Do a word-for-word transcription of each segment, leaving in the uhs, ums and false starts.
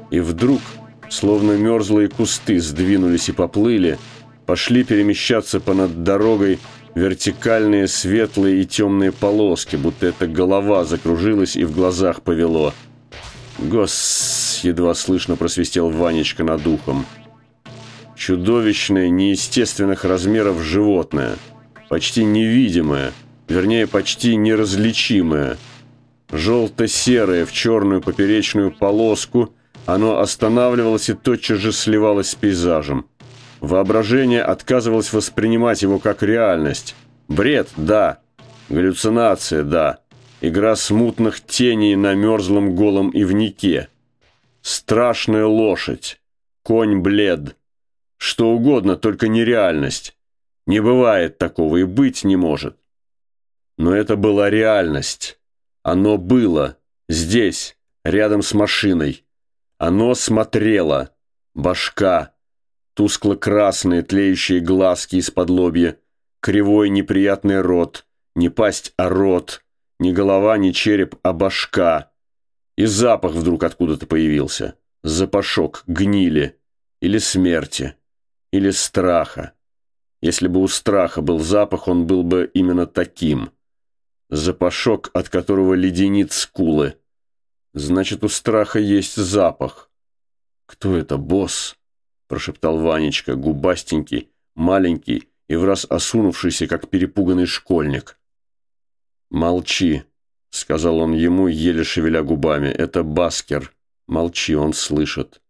И вдруг, словно мерзлые кусты, сдвинулись и поплыли, пошли перемещаться понад дорогой вертикальные светлые и темные полоски, будто эта голова закружилась и в глазах повело. «Гос!» — едва слышно просвистел Ванечка над ухом. Чудовищное, неестественных размеров животное, почти невидимое, вернее, почти неразличимое. Желто-серое в черную поперечную полоску, оно останавливалось и тотчас же сливалось с пейзажем. Воображение отказывалось воспринимать его как реальность. Бред – да. Галлюцинация – да. Игра смутных теней на мерзлом голом ивнике. Страшная лошадь. Конь-блед. Что угодно, только не реальность. Не бывает такого и быть не может. Но это была реальность. Оно было. Здесь, рядом с машиной. Оно смотрело. Башка. Тускло-красные тлеющие глазки из-под лобья, кривой неприятный рот, не пасть, а рот, не голова, не череп, а башка. И запах вдруг откуда-то появился. Запашок гнили, или смерти, или страха. Если бы у страха был запах, он был бы именно таким. Запашок, от которого леденит скулы. Значит, у страха есть запах. Кто это, босс? Прошептал Ванечка, губастенький, маленький и враз осунувшийся, как перепуганный школьник. «Молчи», — сказал он ему, еле шевеля губами. «Это Баскер. Молчи, он слышит».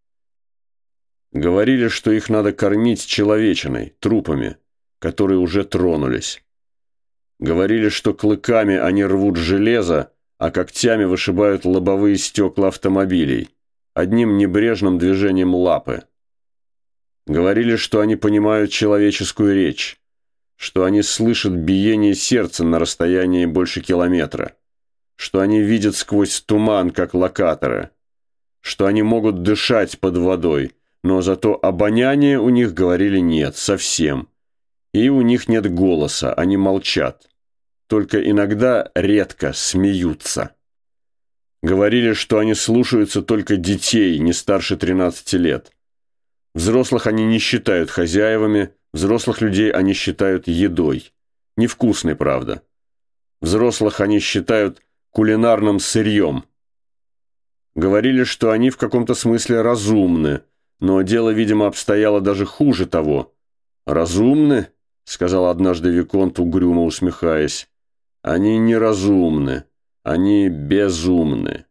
Говорили, что их надо кормить человечиной, трупами, которые уже тронулись. Говорили, что клыками они рвут железо, а когтями вышибают лобовые стекла автомобилей, одним небрежным движением лапы. Говорили, что они понимают человеческую речь, что они слышат биение сердца на расстоянии больше километра, что они видят сквозь туман, как локаторы, что они могут дышать под водой, но зато обоняния у них, говорили, нет, совсем. И у них нет голоса, они молчат. Только иногда, редко, смеются. Говорили, что они слушаются только детей, не старше тринадцати лет. Взрослых они не считают хозяевами, взрослых людей они считают едой. Невкусной, правда. Взрослых они считают кулинарным сырьем. Говорили, что они в каком-то смысле разумны, но дело, видимо, обстояло даже хуже того. «Разумны?» — сказал однажды виконт, угрюмо усмехаясь. «Они неразумны, они безумны».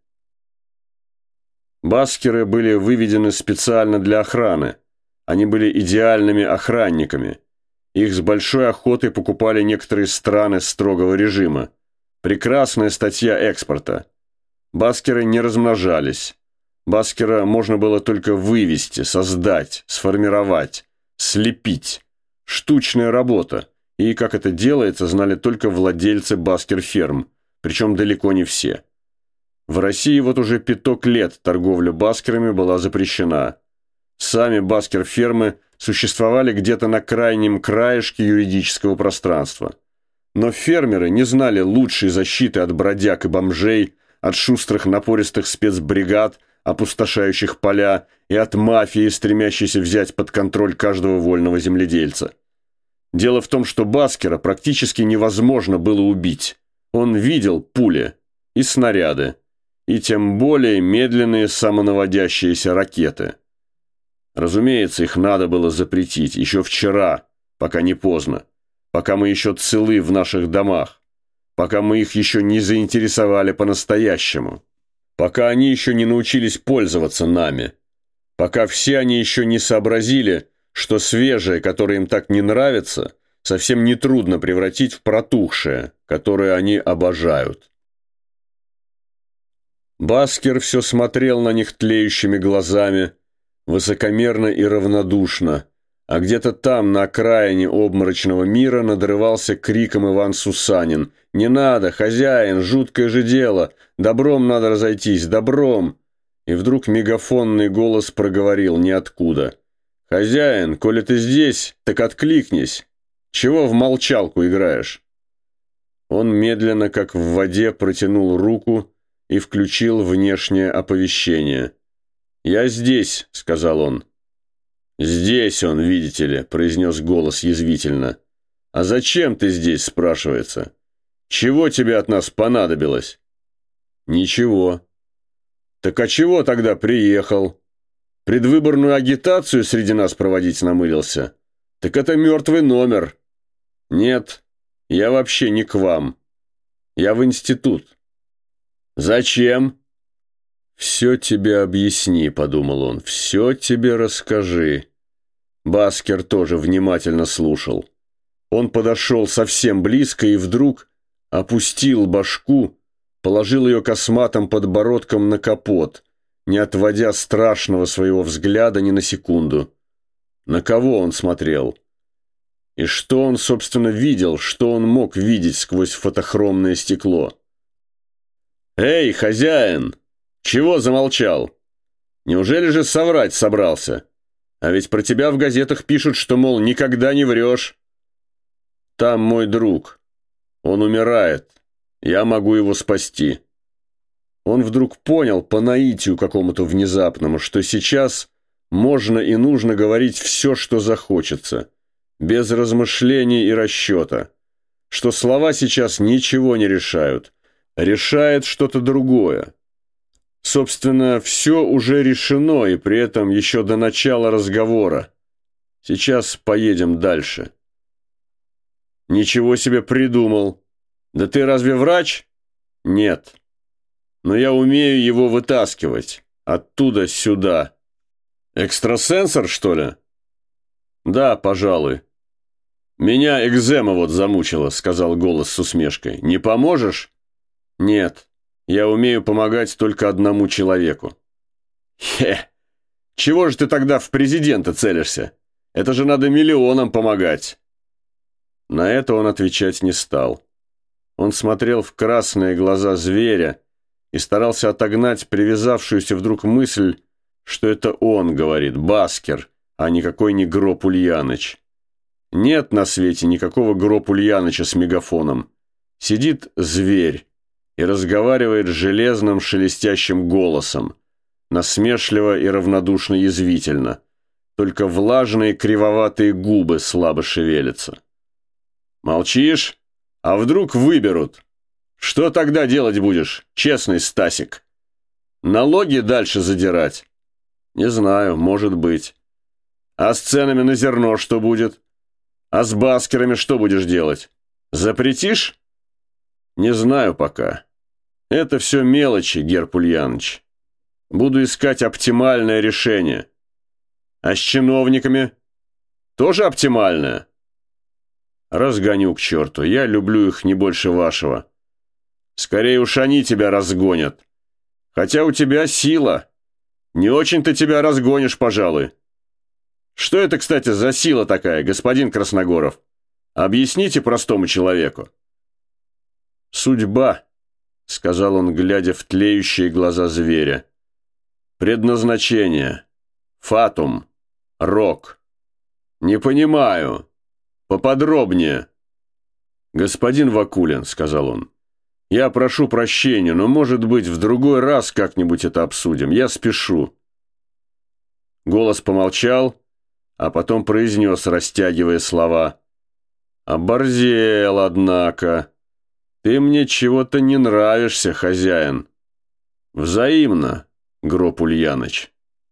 Баскеры были выведены специально для охраны. Они были идеальными охранниками. Их с большой охотой покупали некоторые страны строгого режима. Прекрасная статья экспорта. Баскеры не размножались. Баскера можно было только вывести, создать, сформировать, слепить. Штучная работа. И как это делается, знали только владельцы баскер-ферм, причем далеко не все. В России вот уже пяток лет торговля баскерами была запрещена. Сами баскер-фермы существовали где-то на крайнем краешке юридического пространства. Но фермеры не знали лучшей защиты от бродяг и бомжей, от шустрых напористых спецбригад, опустошающих поля, и от мафии, стремящейся взять под контроль каждого вольного земледельца. Дело в том, что баскера практически невозможно было убить. Он видел пули и снаряды, и тем более медленные самонаводящиеся ракеты. Разумеется, их надо было запретить еще вчера, пока не поздно, пока мы еще целы в наших домах, пока мы их еще не заинтересовали по-настоящему, пока они еще не научились пользоваться нами, пока все они еще не сообразили, что свежее, которое им так не нравится, совсем нетрудно превратить в протухшее, которое они обожают. Баскер все смотрел на них тлеющими глазами, высокомерно и равнодушно, а где-то там, на окраине обморочного мира, надрывался криком Иван Сусанин. «Не надо, хозяин, жуткое же дело! Добром надо разойтись, добром!» И вдруг мегафонный голос проговорил ниоткуда. «Хозяин, коли ты здесь, так откликнись! Чего в молчалку играешь?» Он медленно, как в воде, протянул руку и включил внешнее оповещение. «Я здесь», — сказал он. «Здесь он, видите ли», — произнес голос язвительно. «А зачем ты здесь?» — спрашивается. «Чего тебе от нас понадобилось?» «Ничего». «Так а чего тогда приехал? Предвыборную агитацию среди нас проводить намылился? Так это мертвый номер». «Нет, я вообще не к вам. Я в институт». «Зачем?» «Все тебе объясни», — подумал он, — «все тебе расскажи». Баскер тоже внимательно слушал. Он подошел совсем близко и вдруг опустил башку, положил ее косматым подбородком на капот, не отводя страшного своего взгляда ни на секунду. На кого он смотрел? И что он, собственно, видел, что он мог видеть сквозь фотохромное стекло? «Эй, хозяин! Чего замолчал? Неужели же соврать собрался? А ведь про тебя в газетах пишут, что, мол, никогда не врешь. Там мой друг. Он умирает. Я могу его спасти». Он вдруг понял по наитию какому-то внезапному, что сейчас можно и нужно говорить все, что захочется, без размышлений и расчета, что слова сейчас ничего не решают, решает что-то другое. Собственно, все уже решено, и при этом еще до начала разговора. Сейчас поедем дальше. «Ничего себе придумал! Да ты разве врач?» «Нет. Но я умею его вытаскивать. Оттуда сюда». «Экстрасенсор, что ли?» «Да, пожалуй». «Меня экзема вот замучила», — сказал голос с усмешкой. «Не поможешь?» «Нет. Я умею помогать только одному человеку». «Хе! Чего же ты тогда в президента целишься? Это же надо миллионам помогать». На это он отвечать не стал. Он смотрел в красные глаза зверя и старался отогнать привязавшуюся вдруг мысль, что это он говорит, Баскер, а никакой не Гроб Ульяныч. Нет на свете никакого Гроб Ульяныча с мегафоном. Сидит зверь и разговаривает железным шелестящим голосом, насмешливо и равнодушно язвительно, только влажные кривоватые губы слабо шевелятся. «Молчишь? А вдруг выберут? Что тогда делать будешь, честный Стасик? Налоги дальше задирать? Не знаю, может быть. А с ценами на зерно что будет? А с Баскерами что будешь делать? Запретишь? Не знаю пока. Это все мелочи, Герб Ульяныч. Буду искать оптимальное решение. А с чиновниками? Тоже оптимальное? Разгоню к черту. Я люблю их не больше вашего. Скорее уж они тебя разгонят. Хотя у тебя сила. Не очень-то тебя разгонишь, пожалуй. Что это, кстати, за сила такая, господин Красногоров? Объясните простому человеку. Судьба, сказал он, глядя в тлеющие глаза зверя. Предназначение. Фатум. Рок. Не понимаю. Поподробнее. Господин Вакулин, сказал он, я прошу прощения, но, может быть, в другой раз как-нибудь это обсудим. Я спешу. Голос помолчал, а потом произнес, растягивая слова. Оборзел, однако. Ты мне чего-то не нравишься, хозяин. Взаимно, Гроб Ульяныч.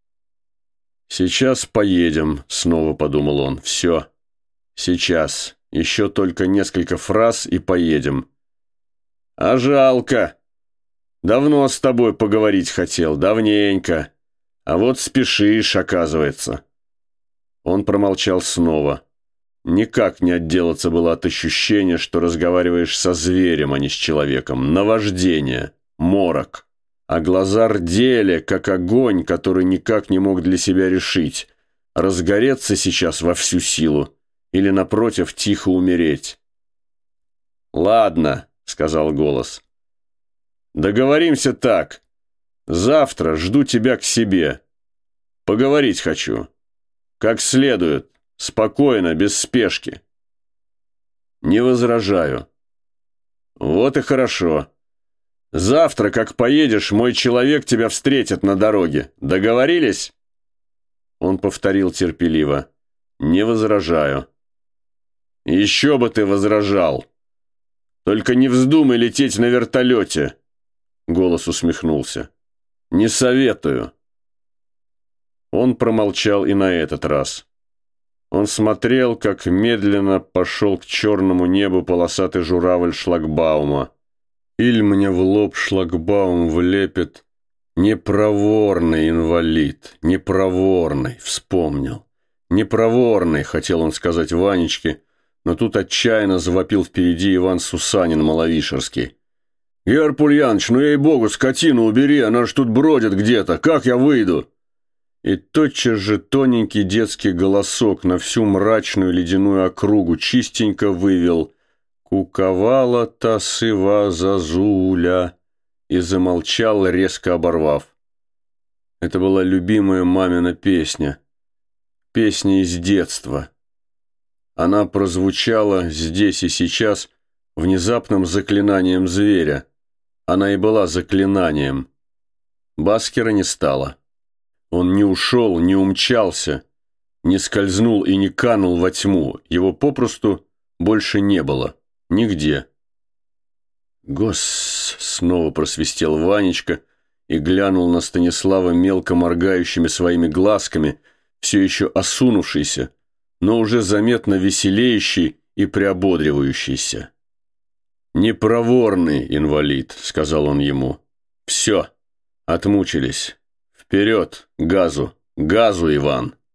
Сейчас поедем, снова подумал он. Все. Сейчас. Еще только несколько фраз и поедем. А жалко. Давно с тобой поговорить хотел, давненько. А вот спешишь, оказывается. Он промолчал снова. Никак не отделаться было от ощущения, что разговариваешь со зверем, а не с человеком. Наваждение, морок. А глаза рдели, как огонь, который никак не мог для себя решить. Разгореться сейчас во всю силу или, напротив, тихо умереть. «Ладно», — сказал голос. «Договоримся так. Завтра жду тебя к себе. Поговорить хочу. Как следует, спокойно, без спешки». «Не возражаю». «Вот и хорошо. Завтра, как поедешь, мой человек тебя встретит на дороге. Договорились?» Он повторил терпеливо. «Не возражаю». «Еще бы ты возражал! Только не вздумай лететь на вертолете!» Голос усмехнулся. «Не советую». Он промолчал и на этот раз. Он смотрел, как медленно пошел к черному небу полосатый журавль шлагбаума. Иль мне в лоб шлагбаум влепит. Непроворный инвалид, непроворный, вспомнил. Непроворный, хотел он сказать Ванечке, но тут отчаянно завопил впереди Иван Сусанин Маловишерский. «Георг Ульяныч, ну ей-богу, скотину убери, она ж тут бродит где-то, как я выйду?» И тотчас же тоненький детский голосок на всю мрачную ледяную округу чистенько вывел «Куковала та сыва зазуля» и замолчал, резко оборвав. Это была любимая мамина песня. Песня из детства. Она прозвучала здесь и сейчас внезапным заклинанием зверя. Она и была заклинанием. Баскера не стало. Он не ушел, не умчался, не скользнул и не канул во тьму. Его попросту больше не было. Нигде. «Гос!» — снова просвистел Ванечка и глянул на Станислава мелко моргающими своими глазками, все еще осунувшийся, но уже заметно веселеющий и приободривающийся. «Непроворный инвалид», — сказал он ему. «Все, отмучились. Вперед, газу, газу, Иван!»